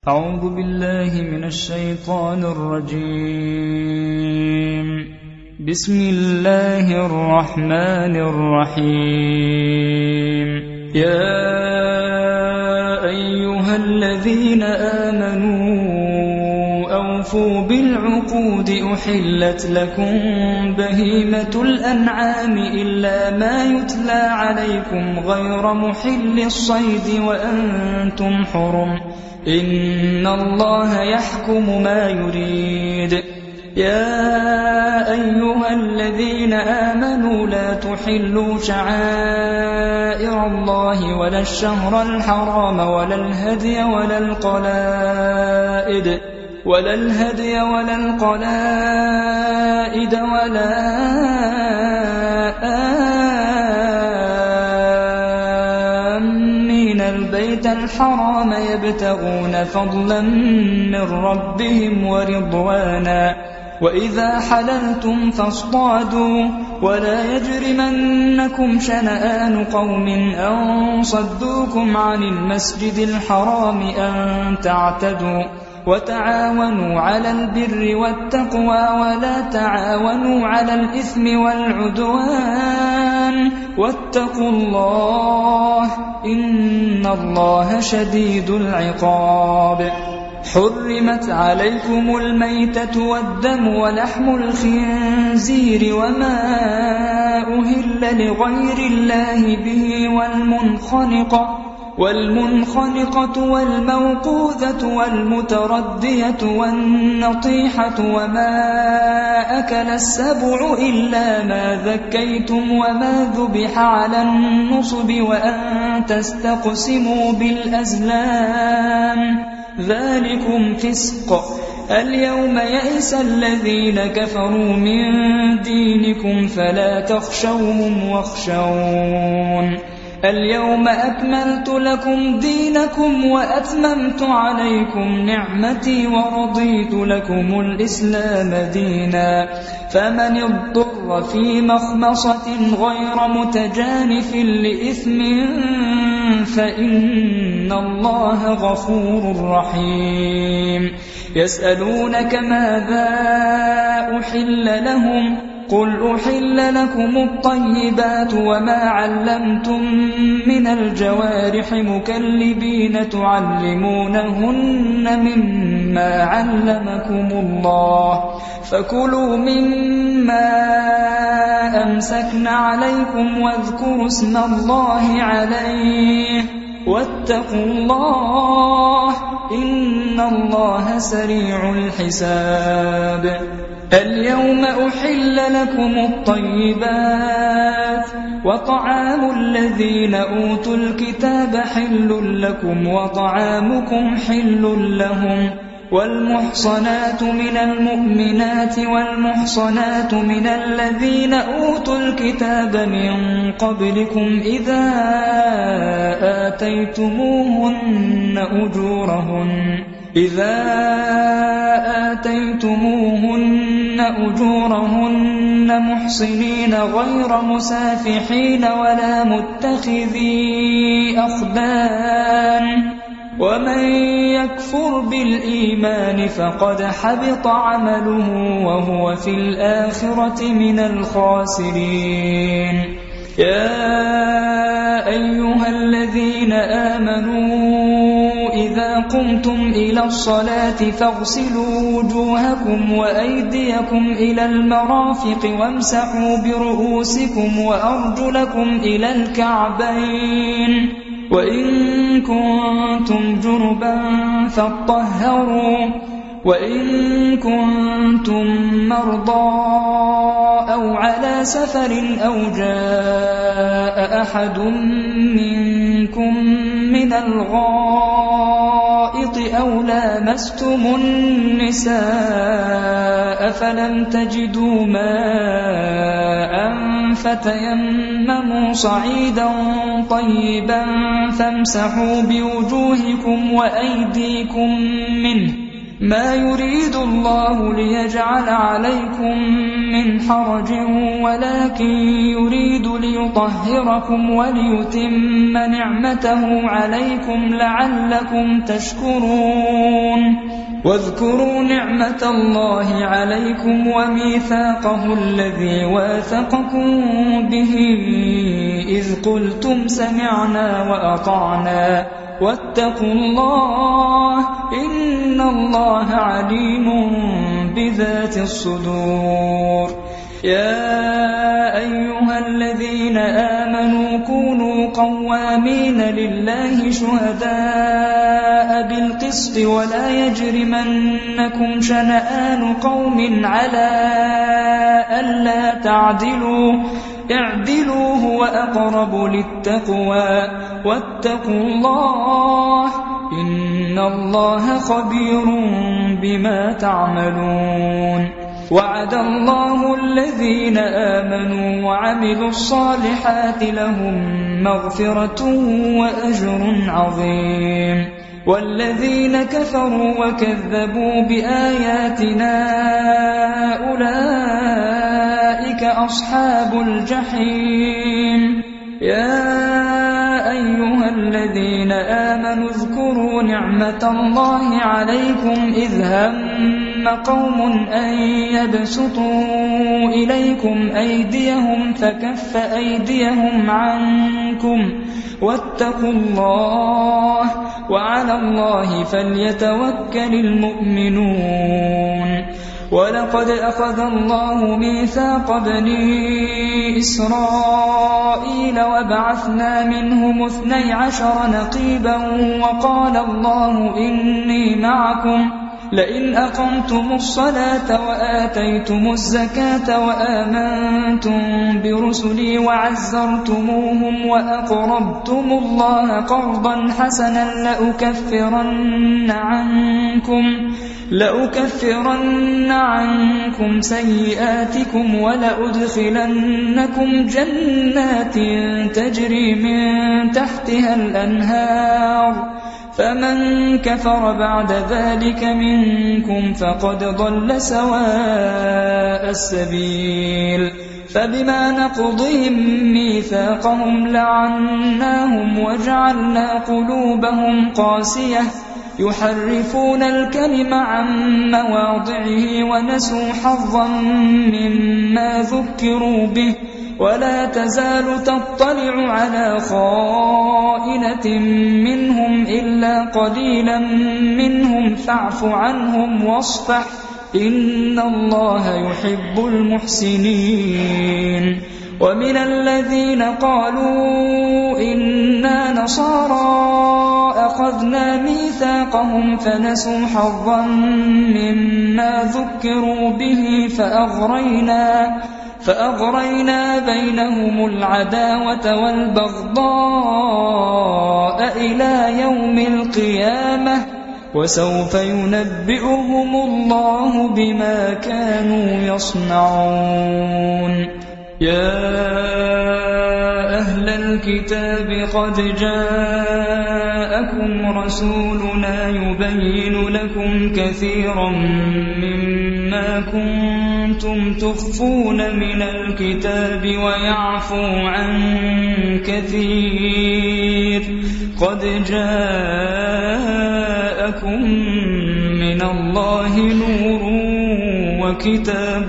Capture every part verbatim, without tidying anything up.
أعوذ بالله من الشيطان الرجيم. بسم الله الرحمن الرحيم. يا أيها الذين آمنوا أوفوا بالعقود أحلت لكم بهيمة الأنعام إلا ما يتلى عليكم غير محل الصيد وأنتم حرم إن الله يحكم ما يريد. يا أيها الذين آمنوا لا تحلوا شعائر الله ولا الشهر الحرام ولا الهدي ولا القلائد ولا الهدي ولا القلائد ولا آمين البيت الحرام يبتغون فضلا من ربهم ورضوانا وإذا حللتم فاصطادوا ولا يجرمنكم شنآن قوم أن صدوكم عن المسجد الحرام أن تعتدوا وتعاونوا على البر والتقوى ولا تعاونوا على الإثم والعدوان واتقوا الله إن الله شديد العقاب. حرمت عليكم الميتة والدم ولحم الخنزير وما أهل لغير الله به والمنخنقة والمنخنقة والموقوذة والمتردية والنطيحة وما أكل السبع إلا ما ذكيتم وما ذبح على النصب وأن تستقسموا بالأزلام ذلكم فسق. اليوم يئس الذين كفروا من دينكم فلا تخشوهم واخشون. اليوم أكملت لكم دينكم وأتممت عليكم نعمتي ورضيت لكم الإسلام دينا. فمن اضطر في مخمصة غير متجانف لإثم فإن الله غفور رحيم. يسألونك ماذا أحل لهم قل أحل لكم الطيبات وما علمتم من الجوارح مكلبين تعلمونهن مما علمكم الله فكلوا مما أمسكن عليكم واذكروا اسم الله عليه واتقوا الله إن الله سريع الحساب. اليوم أحل لكم الطيبات وطعام الذين أوتوا الكتاب حل لكم وطعامكم حل لهم والمحصنات من المؤمنات والمحصنات من الذين أوتوا الكتاب من قبلكم إذا آتيتموهن أجورهن إذا آتيتموهن أجورهن محصنين غير مسافحين ولا متخذي أخدان ومن يكفر بالإيمان فقد حبط عمله وهو في الآخرة من الخاسرين. يا أيها الذين آمنوا إذا قمتم إلى الصلاة فاغسلوا وجوهكم وأيديكم إلى المرافق وامسحوا برؤوسكم وأرجلكم إلى الكعبين وإن كنتم جنبا فاطهروا وإن كنتم مرضى أو على سفر أو جاء أحد منكم من الغائط أو لامستم النساء فلم تجدوا ماء فتيمموا صعيدا طيبا فامسحوا بوجوهكم وأيديكم منه ما يريد الله ليجعل عليكم من حرج ولكن يريد ليطهركم وليتم نعمته عليكم لعلكم تشكرون واذكروا نعمة الله عليكم وميثاقه الذي واثقكم به إذ قلتم سمعنا وأطعنا واتقوا الله إن الله عليم بذات الصدور يا أيها الذين آمنوا كونوا قوامين لله شهداء بالقسط ولا يجرمنكم شنآن قوم على ألا تعدلوا اعدلوا هو أقرب للتقوى واتقوا الله إن الله خبير بما تعملون وعد الله الذين آمنوا وعملوا الصالحات لهم مغفرة وأجر عظيم والذين كفروا وكذبوا بآياتنا أولئك أصحاب الجحيم يا أيها الذين آمنوا اذكروا نعمة الله عليكم إذ هم قوم أن يبسطوا إليكم أيديهم فكف أيديهم عنكم واتقوا الله وعلى الله فليتوكل المؤمنون ولقد أخذ الله ميثاق بني إسرائيل وبعثنا منهم اثني عشر نقيبا وقال الله إني معكم لئن أقمتم الصلاة وآتيتم الزكاة وآمنتم برسلي وعزرتموهم وأقرضتم الله قرضا حسنا لأكفرن عنكم لأكفرن عنكم سيئاتكم ولأدخلنكم جنات تجري من تحتها الأنهار فمن كفر بعد ذلك منكم فقد ضل سواء السبيل فبما نقضهم ميثاقهم لعناهم وجعلنا قلوبهم قاسية يحرفون الكلم عن مواضعه ونسوا حظا مما ذكروا به ولا تزال تطلع على خائنة منهم إلا قليلا منهم فاعف عنهم واصفح إن الله يحب المحسنين ومن الذين قالوا إنا نصارى أخذنا ميثاقهم فنسوا حظا مما ذكروا به فأغرينا فأغرينا بينهم العداوة والبغضاء إلى يوم القيامة وسوف ينبئهم الله بما كانوا يصنعون يا أهل الكتاب قد جاءكم رسولنا يبين لكم كثيرا مما كنتم تخفون من الكتاب ويعفو عن كثير قد جاءكم من الله نور وكتاب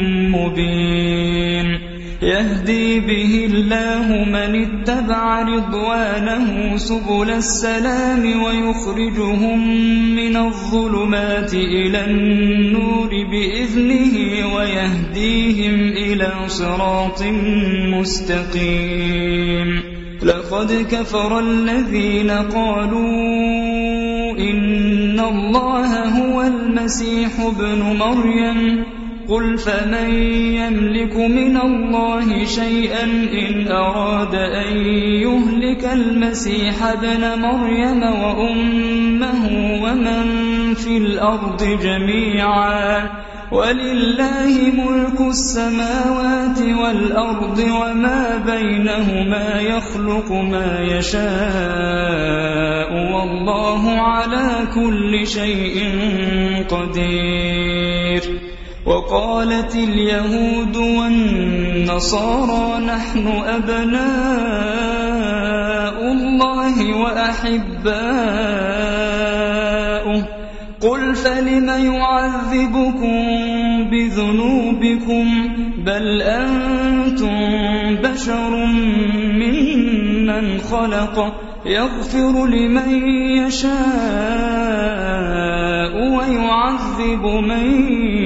مبين يهدي به الله من اتبع رضوانه سبل السلام ويخرجهم من الظلمات إلى النور بإذنه ويهديهم إلى صراط مستقيم لقد كفر الذين قالوا إن الله هو المسيح ابن مريم قل فمن يملك من الله شيئا إن أراد أن يهلك المسيح ابن مريم وأمه ومن في الأرض جميعا ولله ملك السماوات والأرض وما بينهما يخلق ما يشاء والله على كل شيء قدير. وقالت اليهود والنصارى نحن أبناء الله وأحباؤه قل فلم يعذبكم بذنوبكم بل أنتم بشر ممن خلق يغفر لمن يشاء ويعذب من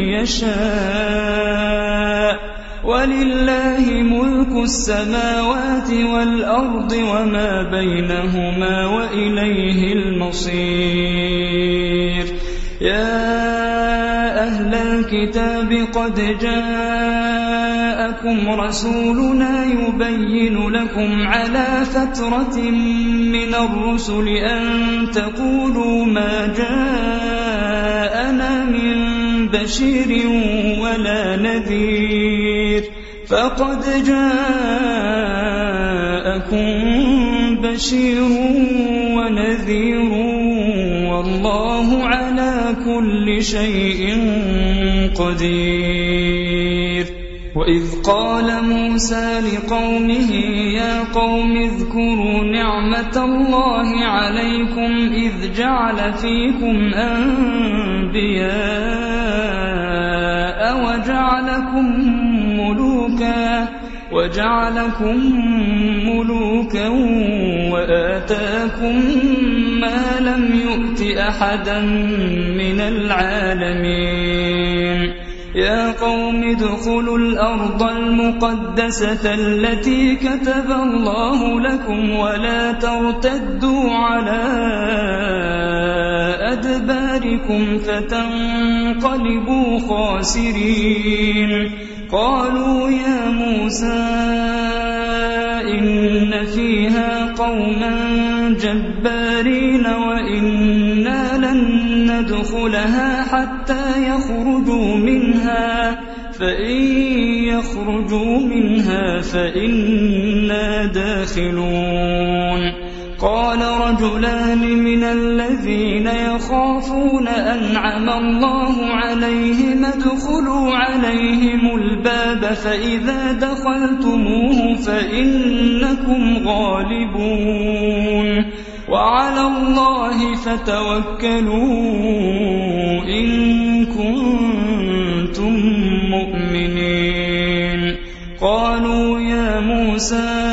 يشاء ولله ملك السماوات والأرض وما بينهما وإليه المصير. يا أهل الكتاب قد جاءكم رسولنا يبين لكم على فترة من الرسل أن تقولوا ما جاءنا من بشير ولا نذير فقد جاءكم بشير ونذير والله على كل شيء قدير. وإذ قال موسى لقومه يا قوم اذكروا نعمة الله عليكم إذ جعل فيكم أنبياء وجعلكم ملوكا وجعلكم ملوكا وآتاكم ما لم يؤت أحدا من العالمين. يا قوم ادخلوا الأرض المقدسة التي كتب الله لكم ولا ترتدوا على أدباركم فتنقلبوا خاسرين. قالوا يا موسى إن فيها قوما جبارين وإنا لن ندخلها حتى يخرجوا منها فإن يخرجوا منها فإنا داخلون. قال رجلان من الذين يخافون أنعم الله عليهم ادخلوا عليهم الباب فإذا دخلتموه فإنكم غالبون وعلى الله فتوكلوا إن كنتم مؤمنين. قالوا يا موسى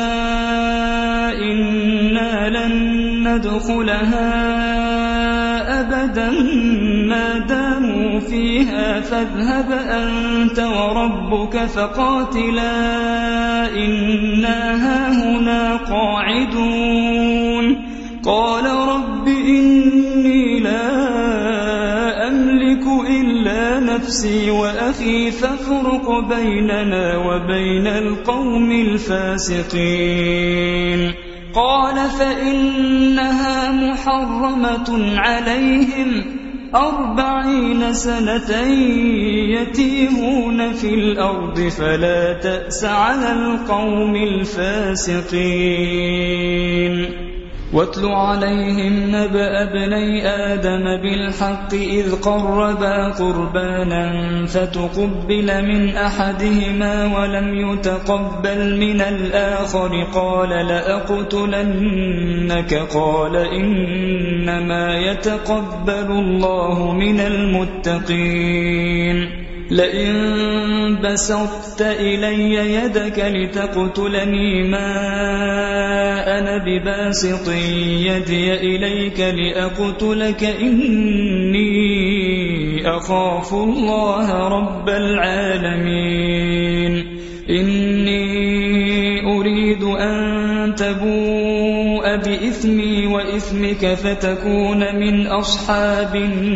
إنا لن ندخلها أبدا ما داموا فيها فاذهب أنت وربك فقاتلا إنا هاهنا قاعدون. قال رب إني لا أملك إلا نفسي وأخي فافرق بيننا وبين القوم الفاسقين. قال فإنها محرمة عليهم أربعين سنة يتيهون في الأرض فلا تأس على القوم الفاسقين. واتل عليهم نبأ ابني آدم بالحق إذ قربا قربانا فتقبل من أحدهما ولم يتقبل من الآخر قال لأقتلنك قال إنما يتقبل الله من المتقين. لئن بسطت إلي يدك لتقتلني ما أنا بباسط يدي إليك لأقتلك إني أخاف الله رب العالمين. إني أريد أن تبوء بإثمي وإثمك فتكون من أصحاب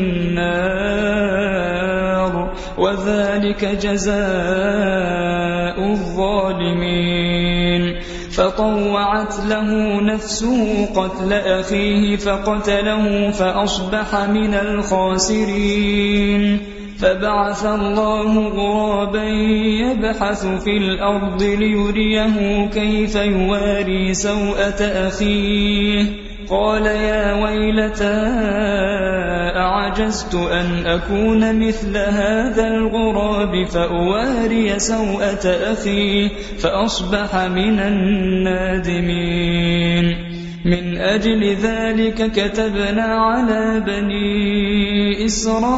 النار وذلك جزاء الظالمين. فطوعت له نفسه قتل أخيه فقتله فأصبح من الخاسرين. فبعث الله غرابا يبحث في الأرض ليريه كيف يواري سوءة أخيه قال يا ويلتى أعجزت أن أكون مثل هذا الغراب فأواري سوءة أخي فأصبح من النادمين. من أجل ذلك كتبنا على بني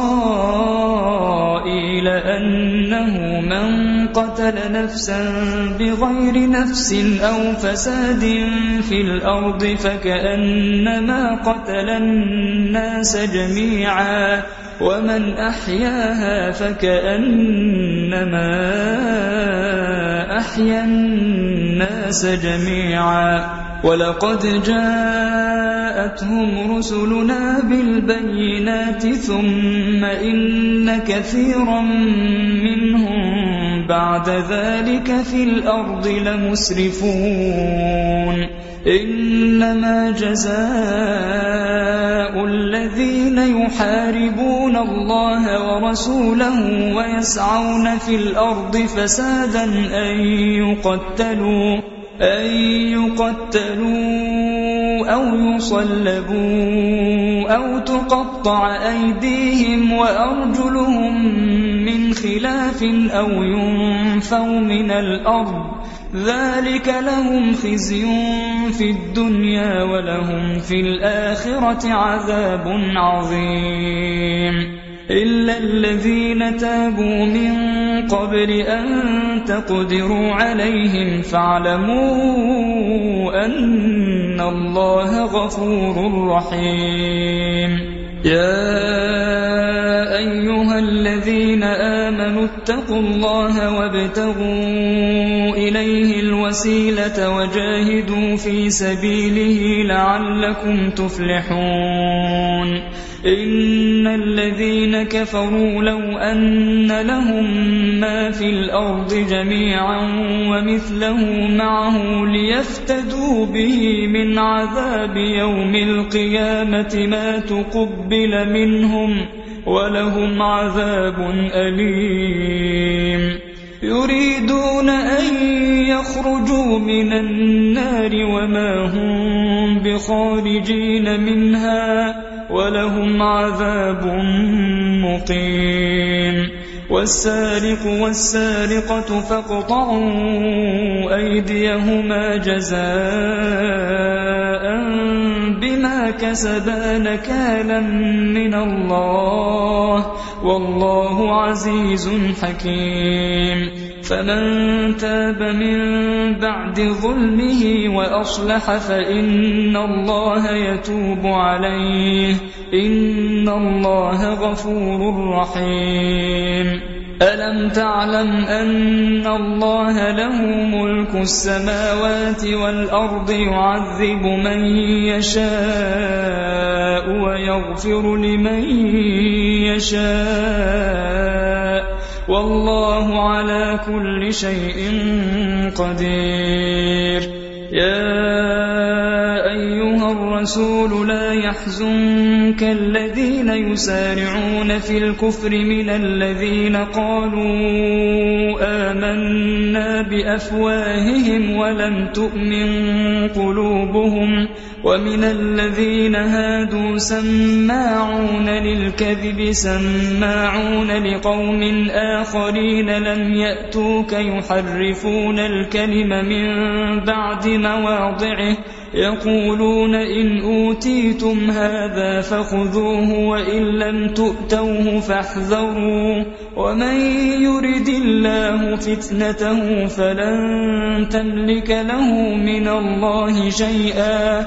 إسرائيل أنه من قتل نفسا بغير نفس أو فساد في الأرض فكأنما قتل الناس جميعا ومن أحياها فكأنما أحيا الناس جميعا. ولقد جاءتهم رسلنا بالبينات ثم إن كثيرا منهم بعد ذلك في الأرض لمسرفون. إنما جزاء الذين يحاربون الله ورسوله ويسعون في الأرض فسادا أن يقتلوا أن يقتلوا أو يصلبوا أو تقطع أيديهم وأرجلهم من خلاف أو ينفوا من الأرض ذلك لهم خزي في الدنيا ولهم في الآخرة عذاب عظيم. إلا الذين تابوا من قبل أن تقدروا عليهم فاعلموا أن الله غفور رحيم. يا أيها الذين آمنوا اتقوا الله وابتغوا إليه الوسيلة وجاهدوا في سبيله لعلكم تفلحون. إن الذين كفروا لو أن لهم ما في الأرض جميعا ومثله معه ليفتدوا به من عذاب يوم القيامة ما تقبل منهم ولهم عذاب أليم. يريدون أن يخرجوا من النار وما هم بخارجين منها ولهم عذاب مقيم. والسارق والسارقة فاقطعوا أيديهما جزاء بما كسبا نكالا من الله والله عزيز حكيم. فمن تاب من بعد ظلمه وأصلح فإن الله يتوب عليه إن الله غفور رحيم. ألم تعلم أن الله له ملك السماوات والأرض يعذب من يشاء ويغفر لمن يشاء والله على كل شيء قدير. يا أيها الرسول لا يحزنك الذين يسارعون في الكفر من الذين قالوا آمنا بأفواههم ولم تؤمن قلوبهم ومن الذين هادوا سماعون للكذب سماعون لقوم آخرين لم يأتوك يحرفون الكلم من بعد مواضعه يقولون إن أوتيتم هذا فخذوه وإن لم تؤتوه فاحذروا ومن يرد الله فتنته فلن تملك له من الله شيئا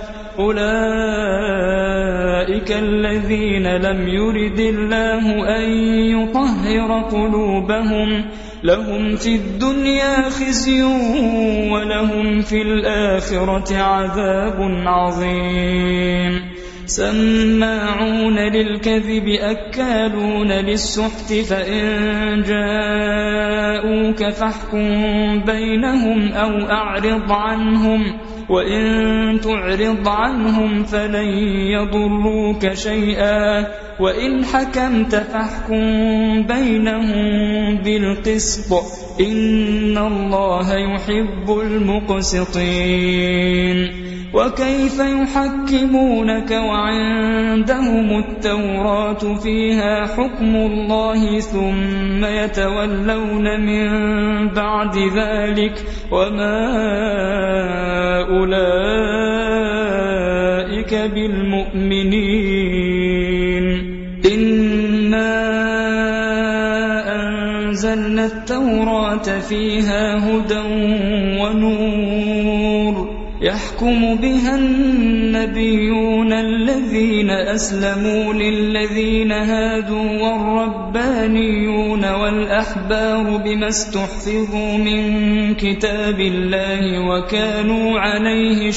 أولئك الذين لم يرد الله أن يطهر قلوبهم لهم في الدنيا خزي ولهم في الآخرة عذاب عظيم. سماعون للكذب أكالون للسحت فإن جاءوك فاحكم بينهم أو أعرض عنهم وإن تعرض عنهم فلن يضروك شيئا وإن حكمت فاحكم بينهم بالقسط إن الله يحب المقسطين. وكيف يحكمونك وعندهم التوراة فيها حكم الله ثم يتولون من بعد ذلك وما أولئك بالمؤمنين. إنا أنزلنا التوراة فيها هدى ونور يحكم بها النبيون الذين أسلموا للذين هادوا والربانيون والأحبار بما استحفظوا من كتاب الله وكانوا عليه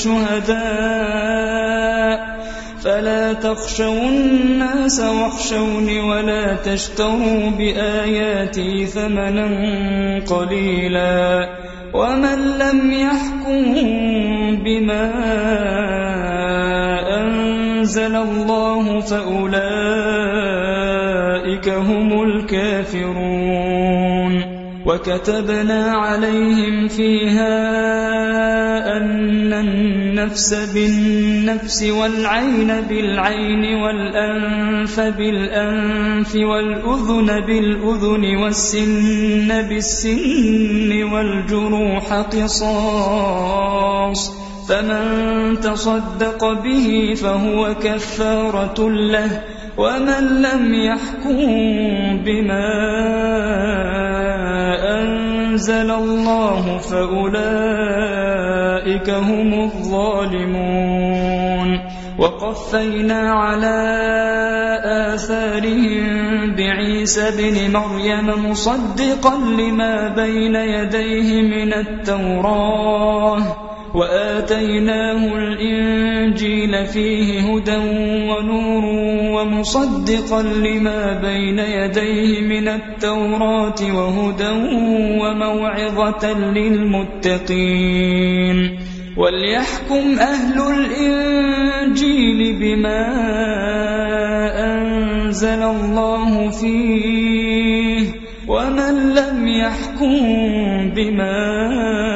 شهداء فلا تخشوا الناس واخشوني ولا تشتروا بآياتي ثمنا قليلا ومن لم يحكم بما أنزل الله فأولئك هم الكافرون. وكتبنا عليهم فيها أن النفس بالنفس والعين بالعين والأنف بالأنف والأذن بالأذن والسن بالسن والجروح قصاص فمن تصدق به فهو كفارة له ومن لم يحكم بما أنزل الله فأولئك هم الظالمون. وقفينا على آثارهم بعيسى بن مريم مصدقا لما بين يديه من التوراة وآتيناه الإنجيل فيه هدى ونور ومصدقا لما بين يديه من التوراة وهدى وموعظة للمتقين. وليحكم أهل الإنجيل بما أنزل الله فيه ومن لم يحكم بما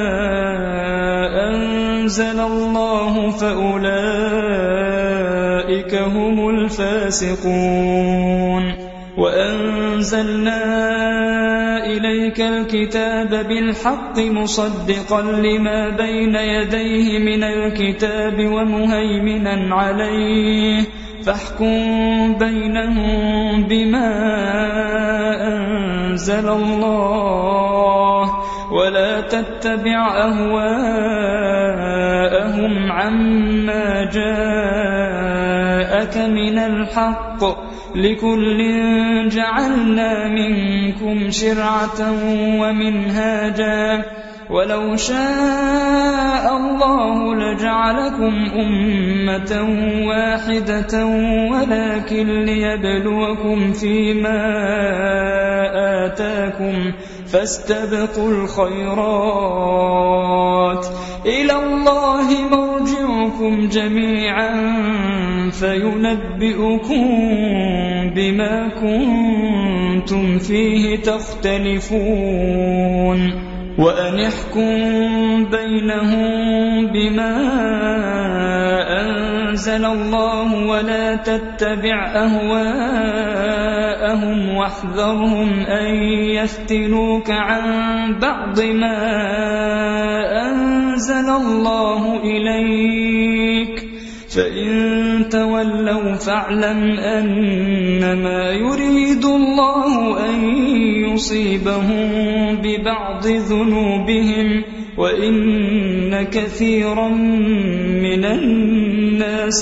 أنزل الله فأولئك هم الفاسقون. وأنزلنا إليك الكتاب بالحق مصدقا لما بين يديه من الكتاب ومهيمنا عليه فاحكم بينهم بما أنزل الله ولا تتبع أهواءهم عما جاءك من الحق لكل جعلنا منكم شرعة ومنهاجا ولو شاء الله لجعلكم أمة واحدة ولكن ليبلوكم فيما آتاكم فاستبقوا الخيرات إلى الله مرجعكم جميعا فينبئكم بما كنتم فيه تختلفون. وأن احكم بينهم بما أنزل الله ولا تتبع أهواءهم واحذرهم أن يفتنوك عن بعض ما أنزل الله إليك فإن تولوا فاعلم أنما يريد الله أن يصيبهم ببعض ذنوبهم وإن كثيرا من الناس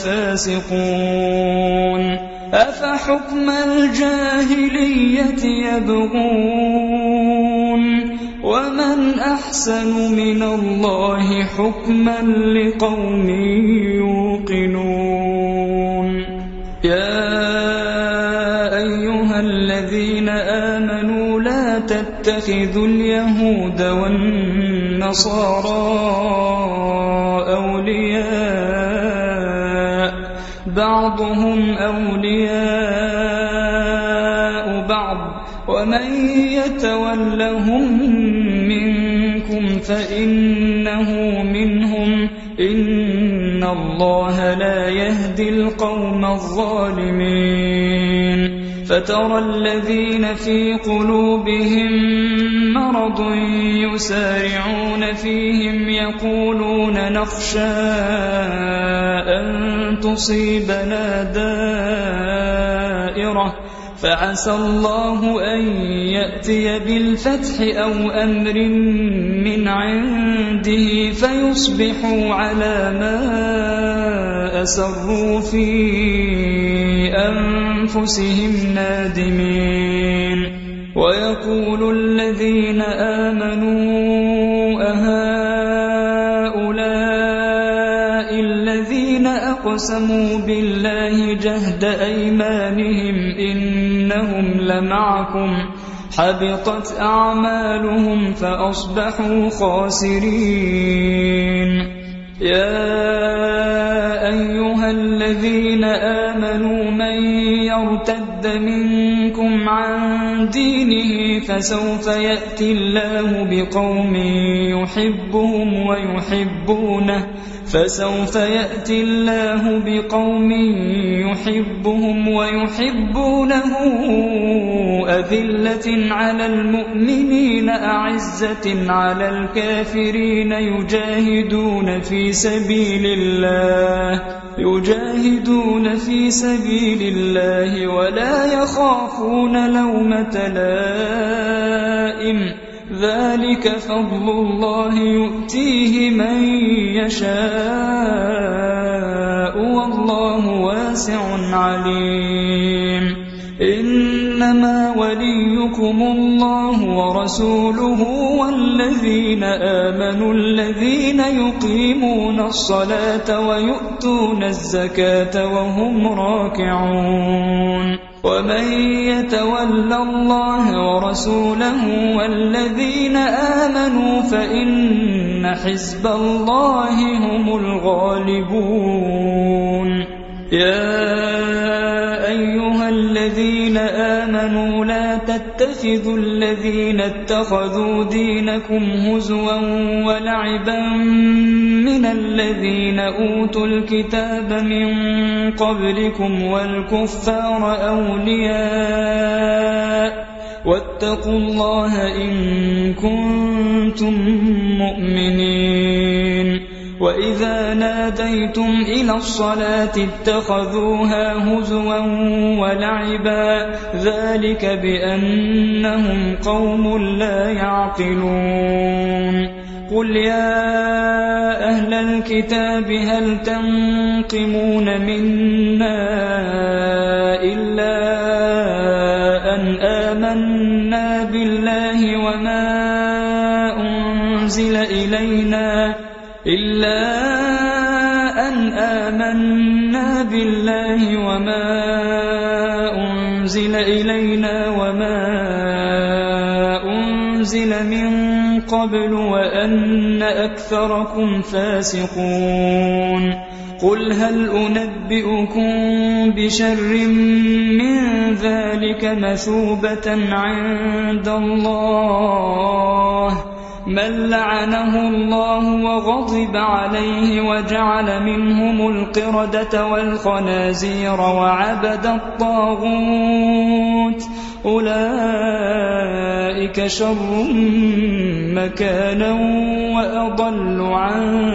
لفاسقون. أفحكم الجاهلية يبغون ومن أحسن من الله حكما لقوم يوقنون. يا أيها الذين آمنوا لا تتخذوا اليهود والنصارى أولياء بعضهم أولياء بعض ومن يتولهم منكم فإنه منهم إن الله لا يهدي القوم الظالمين فترى الذين في قلوبهم مرض يسارعون فيهم يقولون نخشى أن تصيبنا دائرة فعسى الله أن يأتي بالفتح أو أمر من عنده فيصبحوا على ما أسروا في أنفسهم نادمين ويقول الذين آمنوا أهؤلاء الذين أقسموا بالله جهد أيمانهم إنهم لمعكم حبطت أعمالهم فأصبحوا خاسرين يا أيها الذين آمنوا من يرتد منكم عن دينه فسوف يأتي الله بقوم يحبهم ويحبونه فسوف يأتي الله بقوم يحبهم ويحبونه أذلة على المؤمنين أعزة على الكافرين يجاهدون في سبيل الله يجاهدون في سبيل الله ولا يخافون لومة لائم ذلك فضل الله يؤتيه من يشاء والله واسع عليم إنما وليكم الله ورسوله والذين آمنوا الذين يقيمون الصلاة ويؤتون الزكاة وهم راكعون ومن يتول الله ورسوله والذين آمنوا فإن حزب الله هم الغالبون يا أيها الذين آمنوا لا تتخذوا الذين اتخذوا دينكم هزوا ولعبا من الذين أوتوا الكتاب من قبلكم والكفار أولياء واتقوا الله إن كنتم مؤمنين وإذا ناديتم إلى الصلاة اتخذوها هزوا ولعبا ذلك بأنهم قوم لا يعقلون قل يا أهل الكتاب هل تنقمون منا إلا أن آمنا بالله وما أنزل إلينا إلا أن آمنا بالله وما أنزل إلينا وما أنزل من قبل وأن أكثركم فاسقون قل هل أنبئكم بشر من ذلك مثوبة عند الله من لعنه الله وغضب عليه وجعل منهم القردة والخنازير وعبد الطاغوت أولئك شر مكانا وأضل عن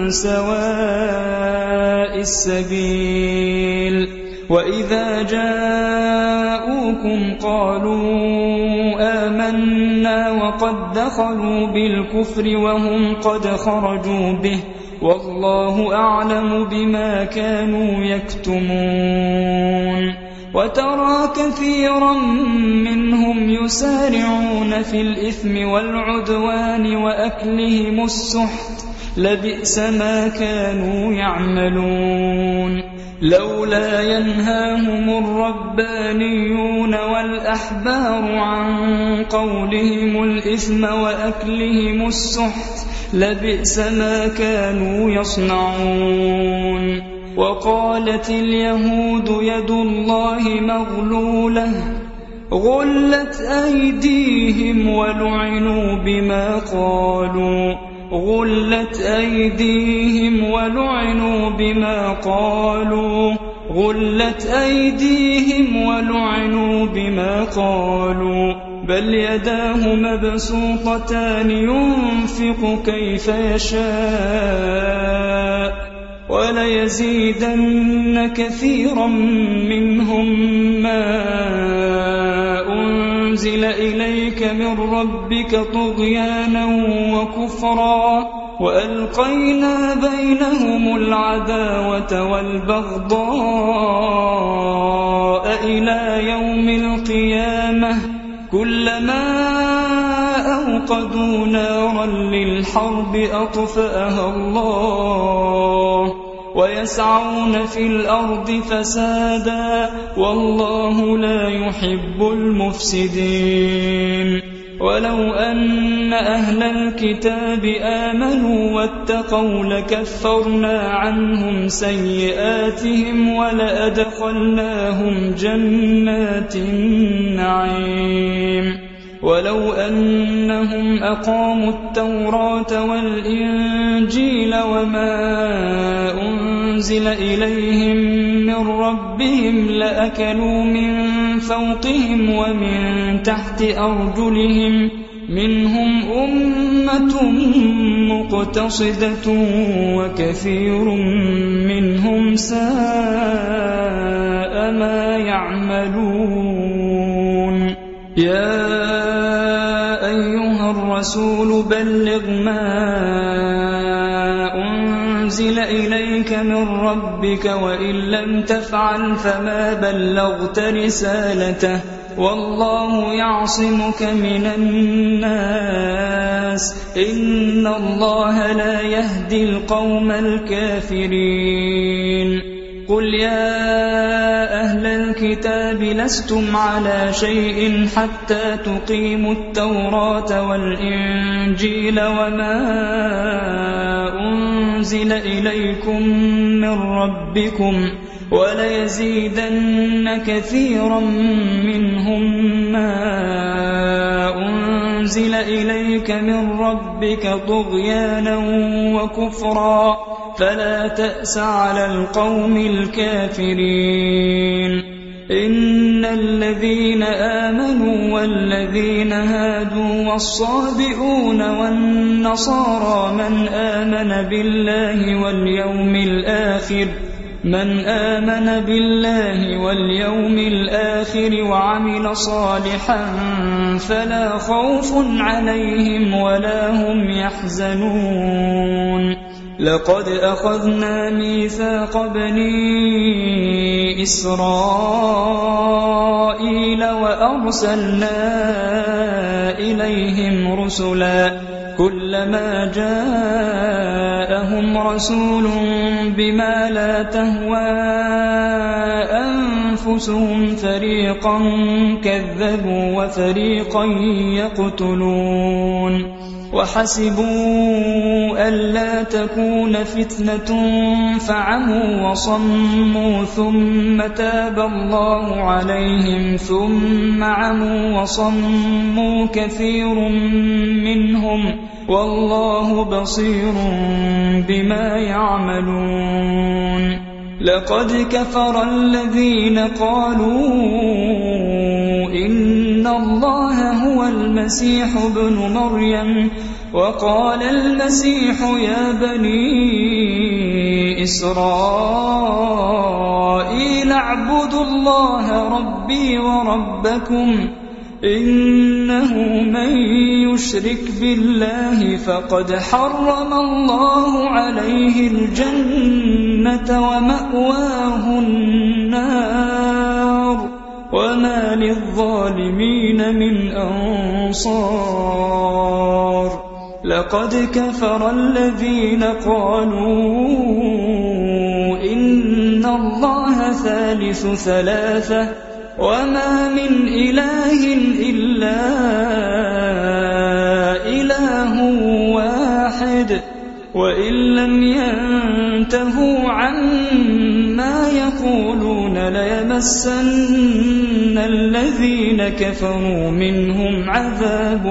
سواء السبيل وإذا جاءوكم قالوا آمنا وقد دخلوا بالكفر وهم قد خرجوا به والله أعلم بما كانوا يكتمون وترى كثيرا منهم يسارعون في الإثم والعدوان وأكلهم السحت لبئس ما كانوا يعملون لولا ينهاهم الربانيون والأحبار عن قولهم الإثم وأكلهم السحت لبئس ما كانوا يصنعون وقالت اليهود يد الله مغلولة غلت أيديهم ولعنوا بما قالوا غلت أيديهم ولعنوا بما قالوا غلت أيديهم ولعنوا بما قالوا بل يداه مبسوطتان ينفق كيف يشاء وليزيدن كثيرا منهم ما أنزل إليك من ربك طغيانا وكفرا وألقينا بينهم العداوة والبغضاء إلى يوم القيامة كلما أوقدوا نارا للحرب أطفأها الله ويسعون في الأرض فسادا والله لا يحب المفسدين ولو أن أهل الكتاب آمنوا واتقوا لكفرنا عنهم سيئاتهم ولأدخلناهم جنات النعيم ولو أنهم أقاموا التوراة والإنجيل وما أنزل إليهم من ربهم لأكلوا من فوقهم ومن تحت أرجلهم منهم أمة مقتصدة وكثير منهم ساء ما يعملون يا أيها الرسول بلغ ما أنزل إليك من ربك وإن لم تفعل فما بلغت رسالته والله يعصمك من الناس إن الله لا يهدي القوم الكافرين قل يا أهل الكتاب لستم على شيء حتى تقيموا التوراة والإنجيل وما أنزل إليكم من ربكم وليزيدن كثيرا منهم ما أنزل إليك من ربك طغيانا وكفرا فلا تأس على القوم الكافرين إن الذين آمنوا والذين هادوا والصابئون والنصارى من آمن بالله واليوم الآخر من آمن بالله واليوم الآخر وعمل صالحا فلا خوف عليهم ولا هم يحزنون لقد أخذنا ميثاق بني إسرائيل وأرسلنا إليهم رسلا كلما جاءهم رسول بما لا تهوى أنفسهم فريقا كذبوا وفريقا يقتلون وحسبوا ألا تكون فتنة فعموا وصموا ثم تاب الله عليهم ثم عموا وصموا كثير منهم والله بصير بما يعملون لقد كفر الذين قالوا إن الله هو المسيح ابن مريم وقال المسيح يا بني إسرائيل اعبدوا الله ربي وربكم إنه من يشرك بالله فقد حرم الله عليه الجنة ومأواه النار وما للظالمين من أنصار لقد كفر الذين قالوا إن الله ثالث ثلاثة وما من إله إلا إله واحد وإن لم ينتهوا عما يقولون ليمسن الذين كفروا منهم عذاب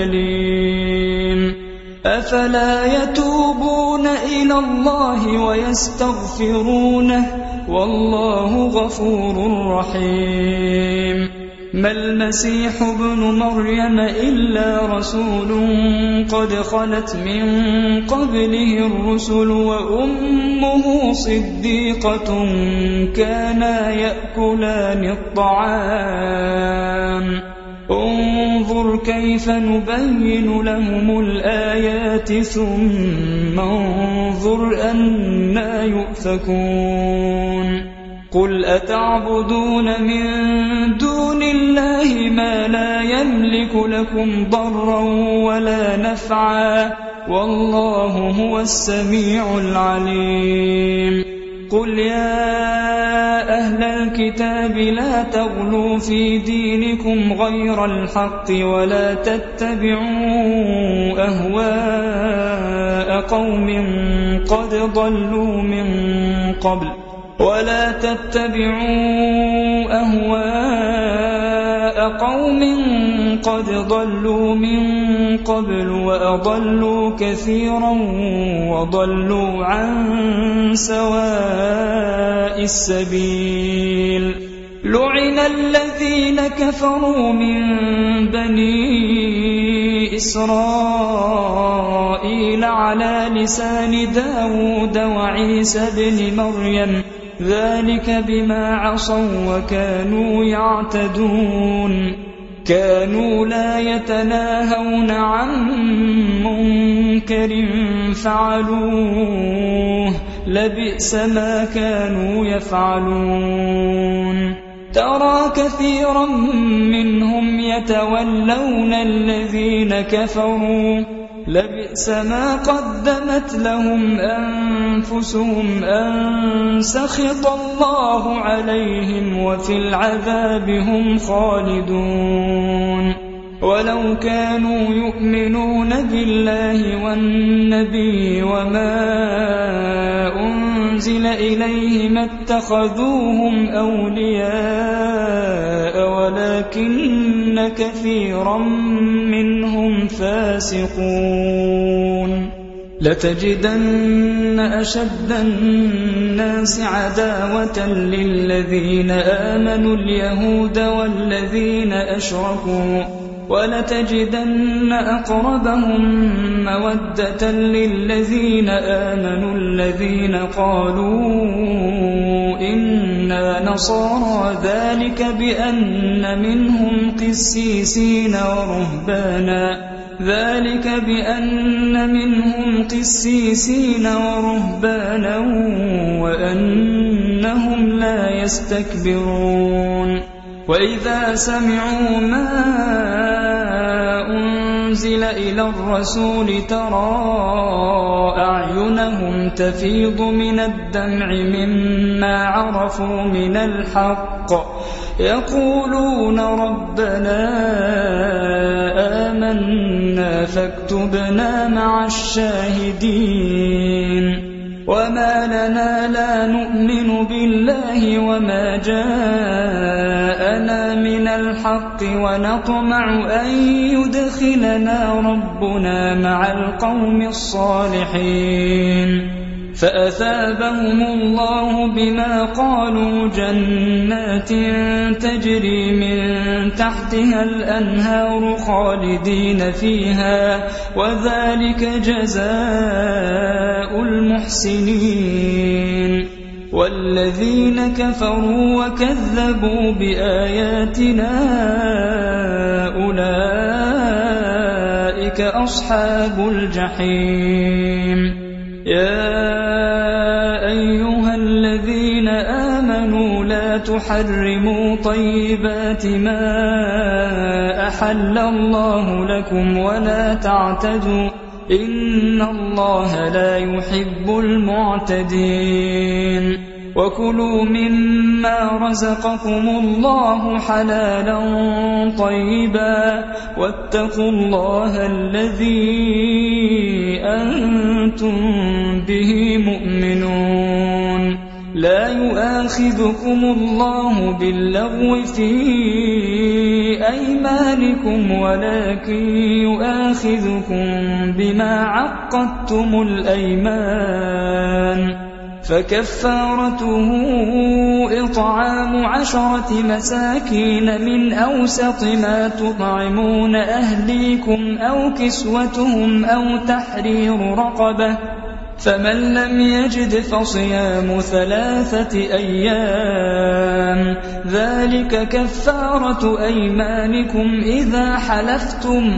أليم أفلا يتوبون إلى الله ويستغفرونه والله غفور رحيم ما المسيح ابن مريم إلا رسول قد خلت من قبله الرسل وأمه صديقة كانا يأكلان الطعام انظر كيف نبين لهم الآيات ثم انظر أنى يؤفكون قل أتعبدون من دون الله ما لا يملك لكم ضرا ولا نفعا والله هو السميع العليم قل يا أهل الكتاب لا تغلوا في دينكم غير الحق ولا تتبعوا أهواء قوم قد ضلوا من قبل ولا تتبعوا أهواء قوم قد ضلوا من قبل وأضلوا كثيرا وضلوا عن سواء السبيل لعن الذين كفروا من بني إسرائيل على لسان داود وعيسى بن مريم ذلك بما عصوا وكانوا يعتدون كانوا لا يتناهون عن منكر فعلوه لبئس ما كانوا يفعلون ترى كثيرا منهم يتولون الذين كفروا لبئس ما قدمت لهم أنفسهم أن سخط الله عليهم وفي العذاب هم خالدون ولو كانوا يؤمنون بالله والنبي وما أنزل إليه ما اتخذوهم أولياء ولكن كثيرا منهم فاسقون لتجدن أشد الناس عداوة للذين آمنوا اليهود والذين أشركوا ولتجدن أقربهم مودة للذين آمنوا الذين قالوا إنا نصارى ذلك بأن منهم قسيسين ورهبانا ذلك بأن منهم قسيسين ورهبانا وأنهم لا يستكبرون وإذا سمعوا ما أنزل إلى الرسول ترى أعينهم تفيض من الدمع مما عرفوا من الحق يقولون ربنا آمنا فاكتبنا مع الشاهدين وما لنا لا نؤمن بالله وما جاءنا من الحق ونطمع أن يدخلنا ربنا مع القوم الصالحين فأثابهم الله بما قالوا جنات تجري من تحتها الأنهار خالدين فيها وذلك جزاء المحسنين والذين كفروا وكذبوا بآياتنا أولئك أصحاب الجحيم يا أيها الذين آمنوا لا تحرموا طيبات ما أحل الله لكم ولا تعتدوا إن الله لا يحب المعتدين وكلوا مما رزقكم الله حلالا طيبا واتقوا الله الذي أنتم به مؤمنون لا يؤاخذكم الله باللغو في أيمانكم ولكن يؤاخذكم بما عقدتم الأيمان فكفارته إطعام عشرة مساكين من أوسط ما تطعمون أهليكم أو كسوتهم أو تحرير رقبة فمن لم يجد فصيام ثلاثة أيام ذلك كفارة أيمانكم إذا حلفتم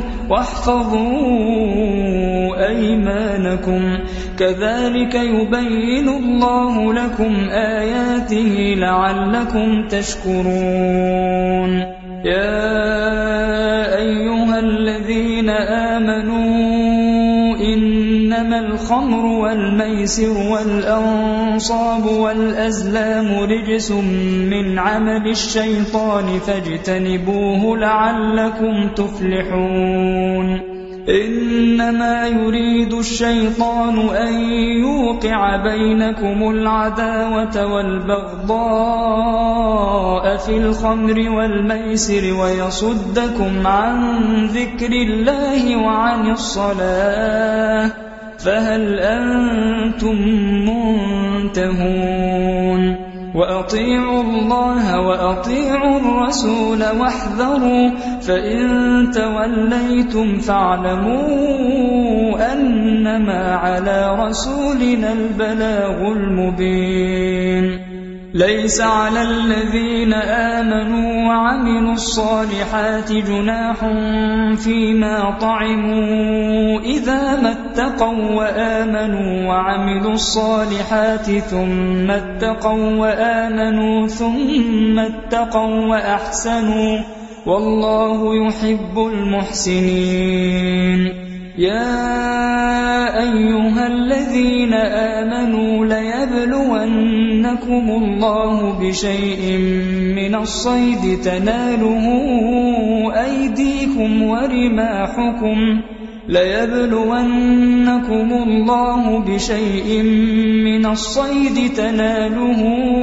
واحفظوا أيمانكم كذلك يبين الله لكم آياته لعلكم تشكرون يا أيها الذين آمنوا إنما الخمر والميسر والأنصاب والأزلام رجس من عمل الشيطان فاجتنبوه لعلكم تفلحون إنما يريد الشيطان أن يوقع بينكم العداوة والبغضاء في الخمر والميسر ويصدكم عن ذكر الله وعن الصلاة فهل أنتم منتهون وأطيعوا الله وأطيعوا الرسول واحذروا فإن توليتم فاعلموا أنما على رسولنا البلاغ المبين ليس على الذين آمنوا وعملوا الصالحات جناح فيما طعموا إذا ما اتقوا وآمنوا وعملوا الصالحات ثم اتقوا وآمنوا ثم اتقوا وأحسنوا والله يحب المحسنين يا أيها الذين آمنوا ليبلونكم الله بشيء من الصيد تناله أيديكم ورماحكم ليبلونكم الله بشيء من الصيد تناله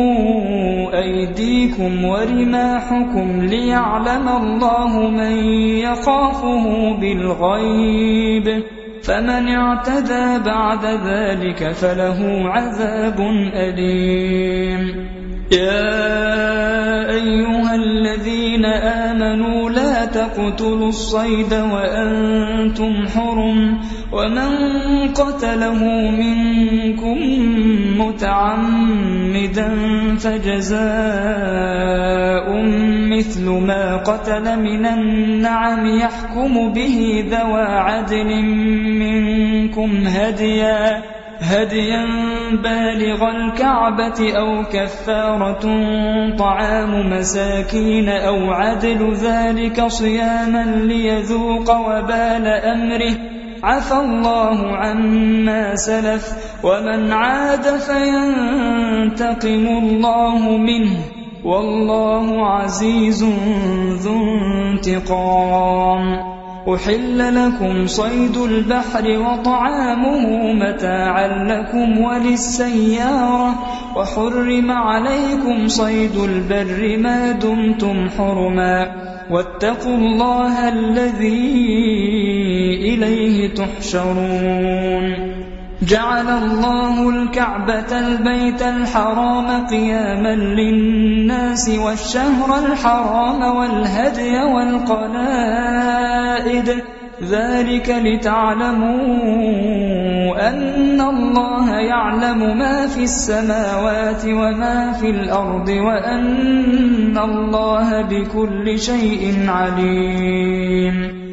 أيديكم ورماحكم ليعلم الله من يخافه بالغيب فمن اعتدى بعد ذلك فله عذاب أليم يا أيها الذين آمنوا لا تقتلوا الصيد وأنتم حرم ومن قتله منكم متعمدا فجزاء مثل ما قتل من النعم يحكم به ذوى عدل منكم هديا هديا بالغ الكعبة أو كفارة طعام مساكين أو عدل ذلك صياما ليذوق وبال أمره عفى الله عما سلف ومن عاد فينتقم الله منه والله عزيز ذو انتقام أحل لكم صيد البحر وطعامه متاعا لكم وللسيارة وحرم عليكم صيد البر ما دمتم حرما واتقوا الله الذي إليه تحشرون جعل الله الكعبة البيت الحرام قياما للناس والشهر الحرام والهدي والقلائد ذلك لتعلموا أن الله يعلم ما في السماوات وما في الأرض وأن الله بكل شيء عليم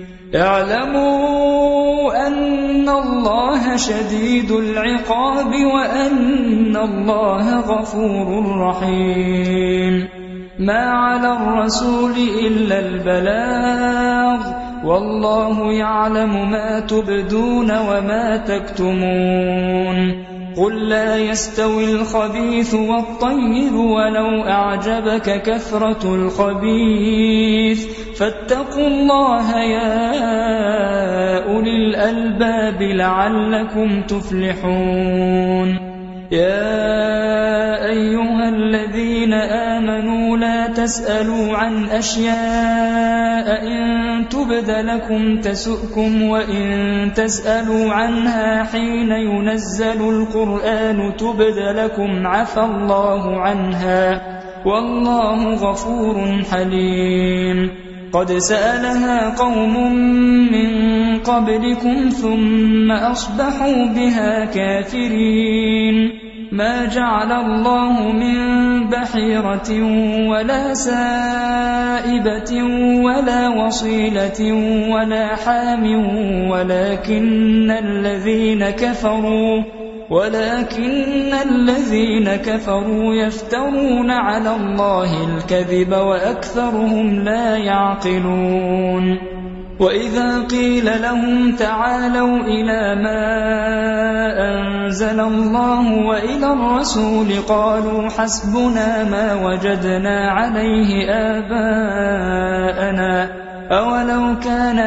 اعلموا أن الله شديد العقاب وأن الله غفور رحيم ما على الرسول إلا البلاغ والله يعلم ما تبدون وما تكتمون قل لا يستوي الخبيث والطيب ولو أعجبك كثرة الخبيث فاتقوا الله يا أولي الألباب لعلكم تفلحون يا أيها الذين آمنوا لا تسألوا عن أشياء إن تبد لكم تسؤكم وإن تسألوا عنها حين ينزل القرآن تبد لكم عفى الله عنها والله غفور حليم قد سألها قوم من قبلكم ثم أصبحوا بها كافرين ما جعل الله من بحيرة ولا سائبة ولا وصيلة ولا حام ولكن الذين كفروا ولكن الذين كفروا يفترون على الله الكذب وأكثرهم لا يعقلون وإذا قيل لهم تعالوا إلى ما أنزل الله وإلى الرسول قالوا حسبنا ما وجدنا عليه آباءنا أولو كان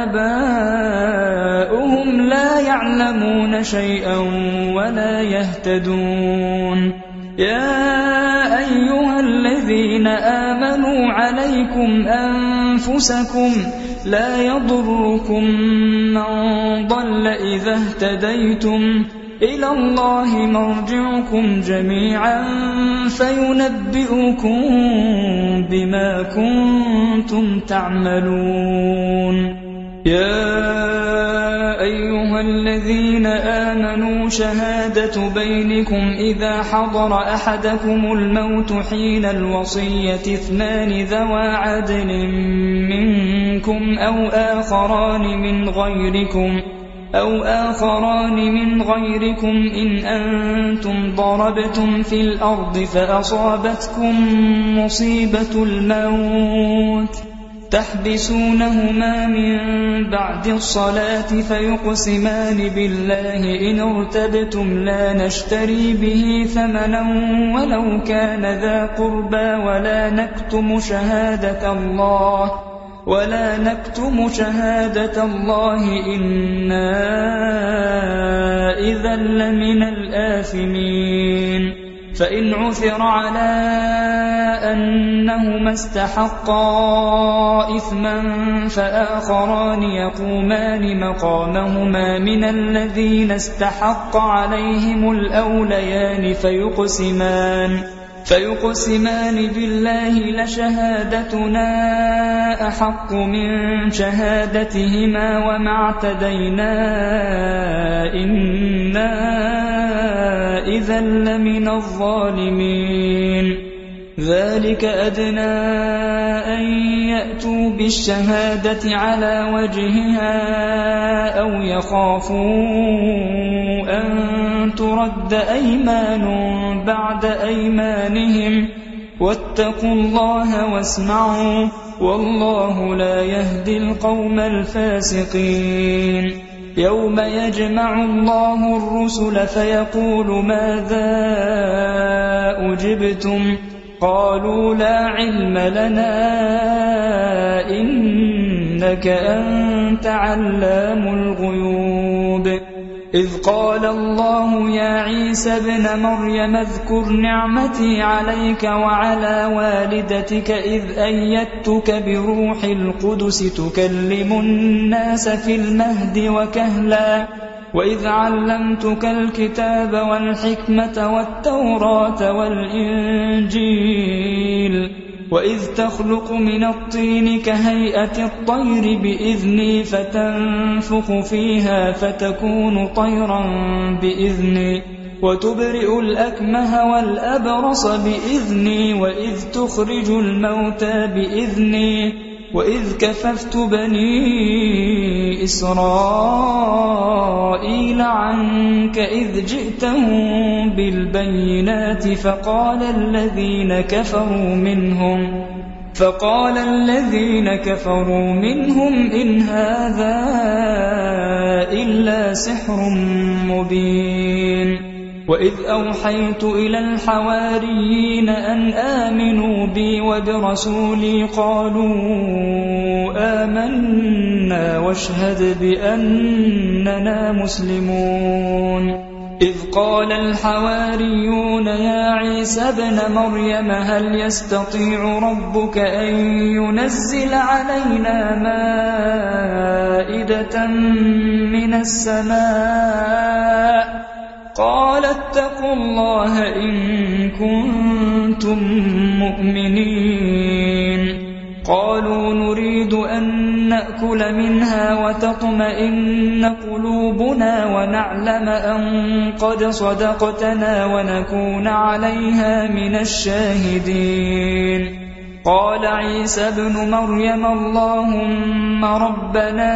آباؤهم لا يعلمون شيئا ولا يهتدون يا أيها الذين آمنوا عليكم أنفسكم لا يضركم من ضل إذا اهتديتم إلى الله مرجعكم جميعا فينبئكم بما كنتم تعملون يا أيها الذين آمنوا شهادة بينكم إذا حضر أحدكم الموت حين الوصية اثنان ذوى عدل منكم أو آخران من غيركم أو آخران من غيركم إن أنتم ضربتم في الأرض فأصابتكم مصيبة الموت تحبسونهما من بعد الصلاة فيقسمان بالله إن ارتبتم لا نشتري به ثمنا ولو كان ذا قربى ولا نكتم شهادة الله ولا نكتم شهادة الله إنا إذا لمن الآثمين فإن عثر على أنهما استحقا إثما فآخران يقومان مقامهما من الذين استحق عليهم الأوليان فيقسمان فيقسمان بالله لشهادتنا أحق من شهادتهما وما اعتدينا إنا إذا لمن الظالمين ذلك أدنى أن يأتوا بالشهادة على وجهها أو يخافوا أن ترد أيمان بعد أيمانهم واتقوا الله واسمعوا والله لا يهدي القوم الفاسقين يوم يجمع الله الرسل فيقول ماذا أجبتم قالوا لا علم لنا إنك أنت علام الغيوب إذ قال الله يا عيسى ابن مريم اذكر نعمتي عليك وعلى والدتك إذ أيدتك بروح القدس تكلم الناس في المهد وكهلا وإذ علمتك الكتاب والحكمة والتوراة والإنجيل وإذ تخلق من الطين كهيئة الطير بإذني فتنفخ فيها فتكون طيرا بإذني وتبرئ الأكمه والأبرص بإذني وإذ تخرج الموتى بإذني وإذ كففت بني إسرائيل عنك إذ جئتهم بالبينات فقال الذين كفروا منهم فقال الذين كفروا منهم إن هذا إلا سحر مبين وإذ أوحيت إلى الحواريين أن آمنوا بي وبرسولي قالوا آمنا واشهد بأننا مسلمون إذ قال الحواريون يا عيسى ابن مريم هل يستطيع ربك أن ينزل علينا مائدة من السماء قال اتقوا الله إن كنتم مؤمنين قالوا نريد أن نأكل منها وتطمئن قلوبنا ونعلم أن قد صدقتنا ونكون عليها من الشاهدين قال عيسى ابن مريم اللهم ربنا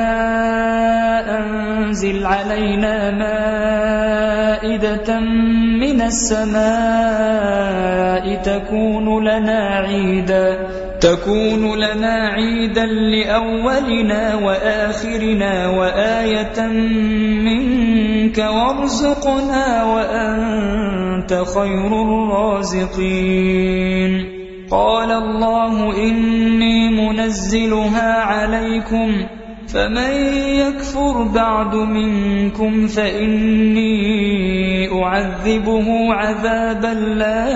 أنزل علينا مائدة من السماء تكون لنا عيدا تكون لنا عيدا لأولنا وآخرنا وآية منك وارزقنا وأنت خير الرازقين قال الله إني منزلها عليكم فمن يكفر بعد منكم فإني أعذبه عذابا لا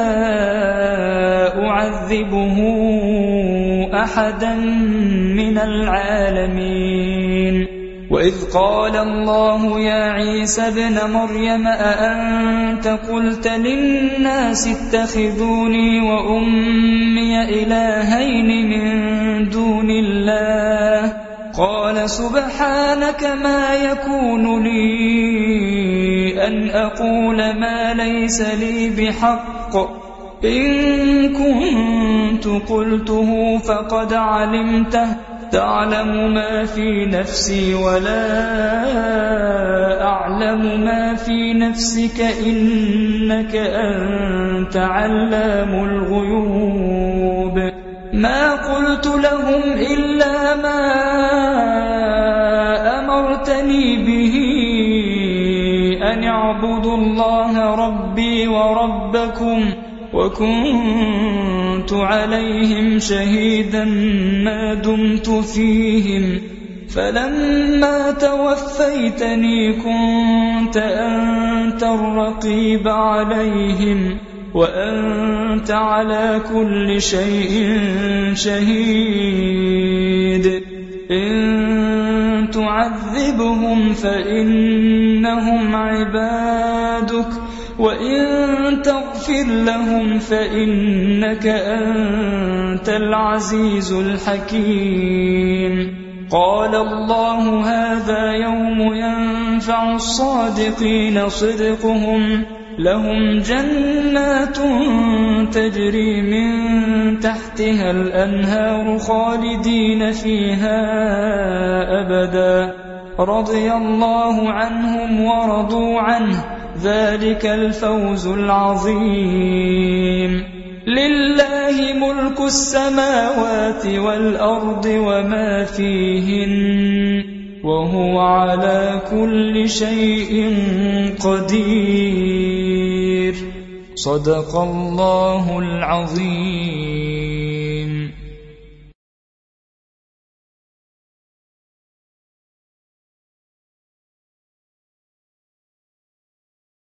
أعذبه أحدا من العالمين وإذ قال الله يا عيسى ابن مريم أأنت قلت للناس اتخذوني وأمي إلهين من دون الله قال سبحانك ما يكون لي أن أقول ما ليس لي بحق إن كنت قلته فقد علمته تعلم ما في نفسي ولا أعلم ما في نفسك إنك أنت علام الغيوب ما قلت لهم إلا ما أمرتني به أن اعبدوا الله ربي وربكم وكنت عليهم شهيدا ما دمت فيهم فلما توفيتني كنت أنت الرقيب عليهم وأنت على كل شيء شهيد إن تعذبهم فإنهم عبادك وإن تغفر لهم فإنك أنت العزيز الحكيم قال الله هذا يوم ينفع الصادقين صدقهم لهم جنات تجري من تحتها الأنهار خالدين فيها أبدا رضي الله عنهم ورضوا عنه ذلك الفوز العظيم لله ملك السماوات والأرض وما فيهن وهو على كل شيء قدير صدق الله العظيم.